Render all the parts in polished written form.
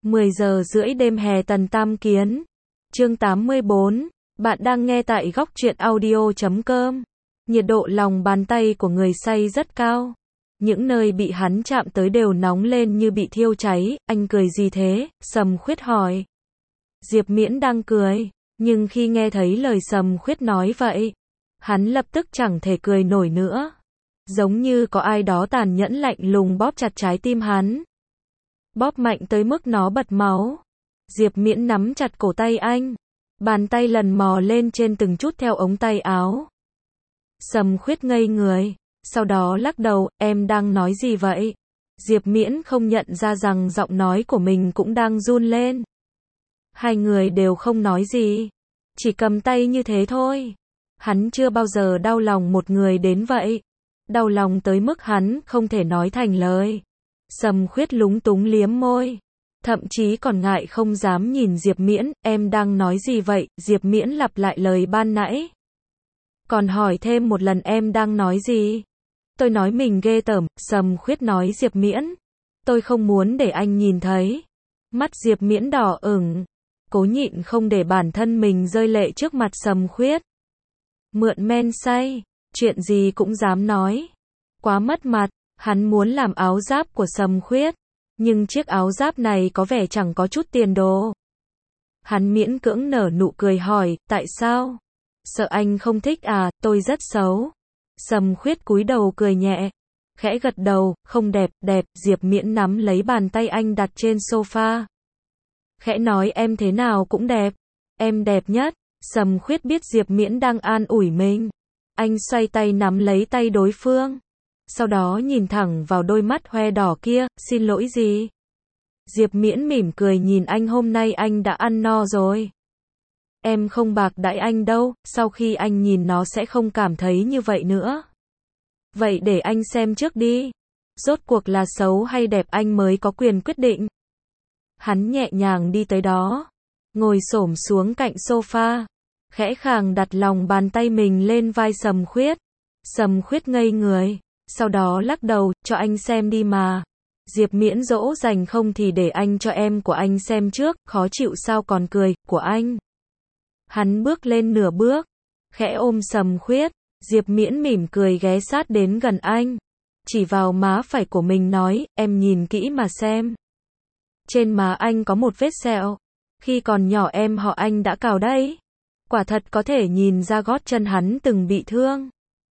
10 giờ rưỡi đêm hè Tần Tam Kiến. Chương 84. Bạn đang nghe tại góc truyện audio.com. Nhiệt độ lòng bàn tay của người say rất cao. Những nơi bị hắn chạm tới đều nóng lên như bị thiêu cháy. Anh cười gì thế? Sầm Khuyết hỏi. Diệp Miễn đang cười, nhưng khi nghe thấy lời Sầm Khuyết nói vậy, hắn lập tức chẳng thể cười nổi nữa. Giống như có ai đó tàn nhẫn lạnh lùng bóp chặt trái tim hắn. Bóp mạnh tới mức nó bật máu. Diệp Miễn nắm chặt cổ tay anh. Bàn tay lần mò lên trên từng chút theo ống tay áo. Sầm Khuyết ngây người, sau đó lắc đầu, em đang nói gì vậy? Diệp Miễn không nhận ra rằng giọng nói của mình cũng đang run lên. Hai người đều không nói gì, chỉ cầm tay như thế thôi. Hắn chưa bao giờ đau lòng một người đến vậy. Đau lòng tới mức hắn không thể nói thành lời. Sầm Khuyết lúng túng liếm môi, thậm chí còn ngại không dám nhìn Diệp Miễn. Em đang nói gì vậy? Diệp Miễn lặp lại lời ban nãy, còn hỏi thêm một lần em đang nói gì. Tôi nói mình ghê tởm. Sầm Khuyết nói Diệp Miễn, tôi không muốn để anh nhìn thấy. Mắt Diệp Miễn đỏ ửng, cố nhịn không để bản thân mình rơi lệ trước mặt Sầm Khuyết. Mượn men say, chuyện gì cũng dám nói. Quá mất mặt. Hắn muốn làm áo giáp của Sầm Khuyết, nhưng chiếc áo giáp này có vẻ chẳng có chút tiền đồ. Hắn miễn cưỡng nở nụ cười hỏi, tại sao? Sợ anh không thích à? Tôi rất xấu. Sầm Khuyết cúi đầu cười nhẹ, khẽ gật đầu, không đẹp. Đẹp. Diệp Miễn nắm lấy bàn tay anh đặt trên sofa, khẽ nói em thế nào cũng đẹp. Em đẹp nhất. Sầm Khuyết biết Diệp Miễn đang an ủi mình. Anh xoay tay nắm lấy tay đối phương, sau đó nhìn thẳng vào đôi mắt hoe đỏ kia. Xin lỗi gì? Diệp Miễn mỉm cười nhìn anh, hôm nay anh đã ăn no rồi. Em không bạc đãi anh đâu, sau khi anh nhìn nó sẽ không cảm thấy như vậy nữa. Vậy để anh xem trước đi. Rốt cuộc là xấu hay đẹp anh mới có quyền quyết định. Hắn nhẹ nhàng đi tới đó, ngồi xổm xuống cạnh sofa, khẽ khàng đặt lòng bàn tay mình lên vai Sầm Khuyết. Sầm Khuyết ngây người, sau đó lắc đầu, cho anh xem đi mà. Diệp Miễn dỗ dành, không thì để anh cho em của anh xem trước. Khó chịu sao còn cười, của anh. Hắn bước lên nửa bước, khẽ ôm Sầm Khuyết. Diệp Miễn mỉm cười ghé sát đến gần anh, chỉ vào má phải của mình nói, em nhìn kỹ mà xem. Trên má anh có một vết sẹo, khi còn nhỏ em họ anh đã cào đấy. Quả thật có thể nhìn ra gót chân hắn từng bị thương.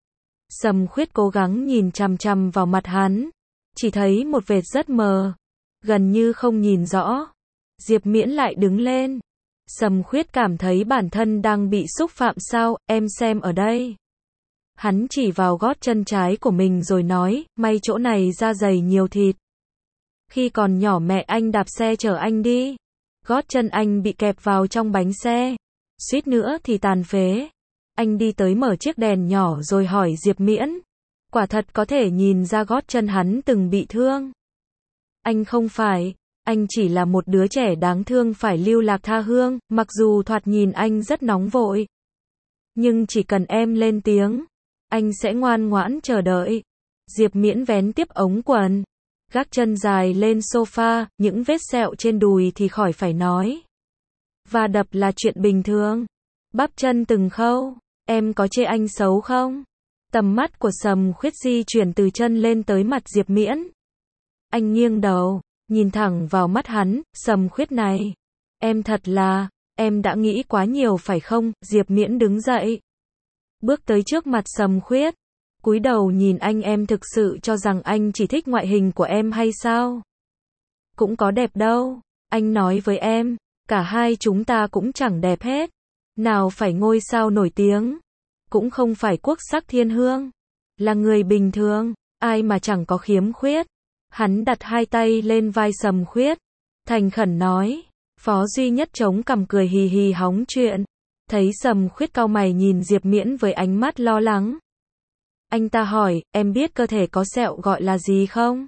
Sầm Khuyết cố gắng nhìn chằm chằm vào mặt hắn, chỉ thấy một vệt rất mờ, gần như không nhìn rõ. Diệp Miễn lại đứng lên. Sầm Khuyết cảm thấy bản thân đang bị xúc phạm. Sao? Em xem ở đây. Hắn chỉ vào gót chân trái của mình rồi nói, may chỗ này da dày nhiều thịt. Khi còn nhỏ mẹ anh đạp xe chở anh đi, gót chân anh bị kẹp vào trong bánh xe, suýt nữa thì tàn phế. Anh đi tới mở chiếc đèn nhỏ rồi hỏi Diệp Miễn. Quả thật có thể nhìn ra gót chân hắn từng bị thương. Anh không phải, anh chỉ là một đứa trẻ đáng thương phải lưu lạc tha hương. Mặc dù thoạt nhìn anh rất nóng vội, nhưng chỉ cần em lên tiếng, anh sẽ ngoan ngoãn chờ đợi. Diệp Miễn vén tiếp ống quần, gác chân dài lên sofa, những vết sẹo trên đùi thì khỏi phải nói. Va đập là chuyện bình thường. Bắp chân từng khâu. Em có chê anh xấu không? Tầm mắt của Sầm Khuyết di chuyển từ chân lên tới mặt Diệp Miễn. Anh nghiêng đầu, nhìn thẳng vào mắt hắn. Sầm Khuyết này, em thật là, em đã nghĩ quá nhiều phải không? Diệp Miễn đứng dậy, bước tới trước mặt Sầm Khuyết, cúi đầu nhìn anh. Em thực sự cho rằng anh chỉ thích ngoại hình của em hay sao? Cũng có đẹp đâu. Anh nói với em, cả hai chúng ta cũng chẳng đẹp hết. Nào phải ngôi sao nổi tiếng, cũng không phải quốc sắc thiên hương, là người bình thường, ai mà chẳng có khiếm khuyết. Hắn đặt hai tay lên vai Sầm Khuyết, thành khẩn nói. Phó duy nhất chống cằm cười hì hì hóng chuyện. Thấy Sầm Khuyết cau mày nhìn Diệp Miễn với ánh mắt lo lắng, anh ta hỏi, em biết cơ thể có sẹo gọi là gì không?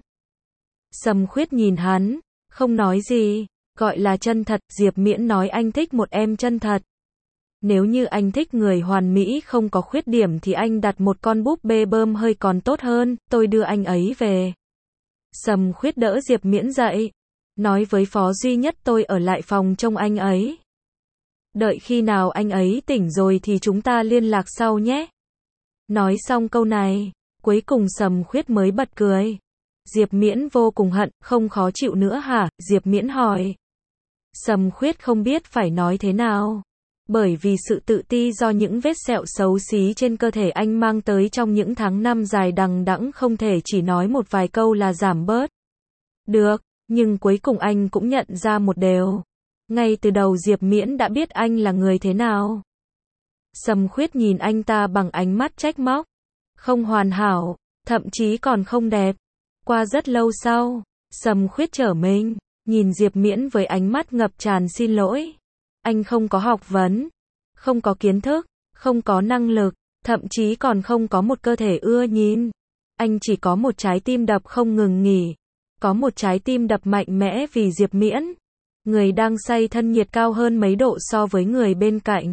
Sầm Khuyết nhìn hắn, không nói gì. Gọi là chân thật. Diệp Miễn nói anh thích một em chân thật. Nếu như anh thích người hoàn mỹ không có khuyết điểm thì anh đặt một con búp bê bơm hơi còn tốt hơn, tôi đưa anh ấy về. Sầm Khuyết đỡ Diệp Miễn dậy, Nói với Phó Duy Nhất tôi ở lại phòng trông anh ấy. Đợi khi nào anh ấy tỉnh rồi thì chúng ta liên lạc sau nhé. Nói xong câu này, cuối cùng Sầm Khuyết mới bật cười. Diệp Miễn vô cùng hận, không khó chịu nữa hả? Diệp Miễn hỏi. Sầm Khuyết không biết phải nói thế nào. Bởi vì sự tự ti do những vết sẹo xấu xí trên cơ thể anh mang tới trong những tháng năm dài đằng đẵng không thể chỉ nói một vài câu là giảm bớt. Được, nhưng cuối cùng anh cũng nhận ra một điều. Ngay từ đầu Diệp Miễn đã biết anh là người thế nào. Sầm Khuyết nhìn anh ta bằng ánh mắt trách móc. Không hoàn hảo, thậm chí còn không đẹp. Qua rất lâu sau, Sầm Khuyết trở mình, nhìn Diệp Miễn với ánh mắt ngập tràn xin lỗi. Anh không có học vấn, không có kiến thức, không có năng lực, thậm chí còn không có một cơ thể ưa nhìn. Anh chỉ có một trái tim đập không ngừng nghỉ. Có một trái tim đập mạnh mẽ vì Diệp Miễn. Người đang say thân nhiệt cao hơn mấy độ so với người bên cạnh.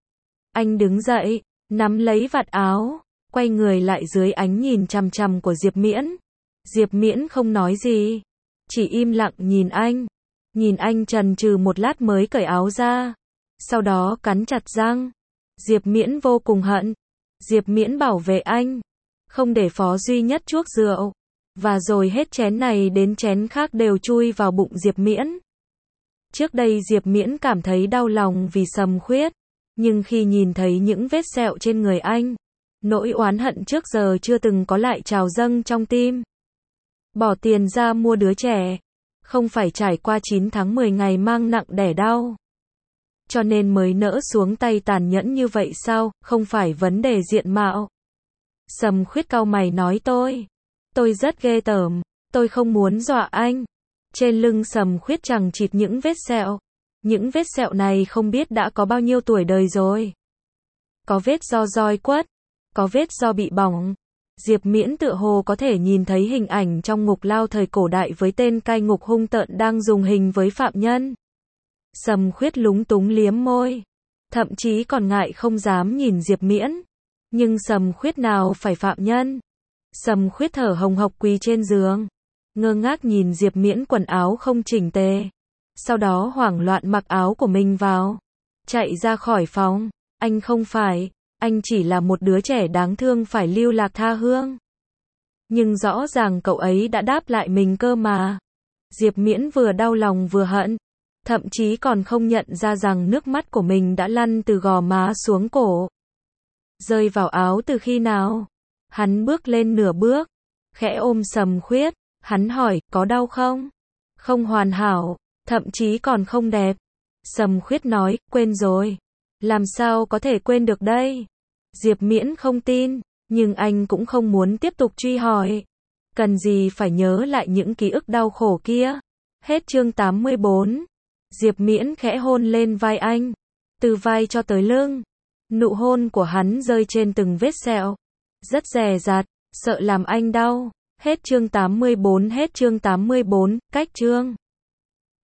Anh đứng dậy, nắm lấy vạt áo, quay người lại dưới ánh nhìn chằm chằm của Diệp Miễn. Diệp Miễn không nói gì, chỉ im lặng nhìn anh. Nhìn anh chần chừ một lát mới cởi áo ra. Sau đó cắn chặt răng. Diệp Miễn vô cùng hận. Diệp Miễn bảo vệ anh. Không để Phó Duy Nhất chuốc rượu. Và rồi hết chén này đến chén khác đều chui vào bụng Diệp Miễn. Trước đây Diệp Miễn cảm thấy đau lòng vì Sầm Khuyết. Nhưng khi nhìn thấy những vết sẹo trên người anh, nỗi oán hận trước giờ chưa từng có lại trào dâng trong tim. Bỏ tiền ra mua đứa trẻ. Không phải trải qua 9 tháng 10 ngày mang nặng đẻ đau. Cho nên mới nỡ xuống tay tàn nhẫn như vậy sao? Không phải vấn đề diện mạo. Sầm Khuyết cau mày nói tôi rất ghê tởm, tôi không muốn dọa anh. Trên lưng Sầm Khuyết chằng chịt những vết sẹo. Những vết sẹo này không biết đã có bao nhiêu tuổi đời rồi. Có vết do roi quất, có vết do bị bỏng. Diệp Miễn tựa hồ có thể nhìn thấy hình ảnh trong ngục lao thời cổ đại với tên cai ngục hung tợn đang dùng hình với phạm nhân. Sầm Khuyết lúng túng liếm môi, thậm chí còn ngại không dám nhìn Diệp Miễn. Nhưng Sầm Khuyết nào phải phạm nhân. Sầm Khuyết thở hồng hộc quỳ trên giường, ngơ ngác nhìn Diệp Miễn quần áo không chỉnh tề. Sau đó hoảng loạn mặc áo của mình vào, chạy ra khỏi phòng. Anh không phải, anh chỉ là một đứa trẻ đáng thương phải lưu lạc tha hương. Nhưng rõ ràng cậu ấy đã đáp lại mình cơ mà. Diệp Miễn vừa đau lòng vừa hận, thậm chí còn không nhận ra rằng nước mắt của mình đã lăn từ gò má xuống cổ. Rơi vào áo từ khi nào? Hắn bước lên nửa bước, khẽ ôm Sầm Khuyết, hắn hỏi, có đau không? Không hoàn hảo, thậm chí còn không đẹp. Sầm Khuyết nói, quên rồi. Làm sao có thể quên được đây? Diệp Miễn không tin, nhưng anh cũng không muốn tiếp tục truy hỏi. Cần gì phải nhớ lại những ký ức đau khổ kia. Hết chương 84. Diệp Miễn khẽ hôn lên vai anh, từ vai cho tới lưng. Nụ hôn của hắn rơi trên từng vết sẹo, rất dè dặt, sợ làm anh đau. Hết chương 84. Hết chương 84, cách chương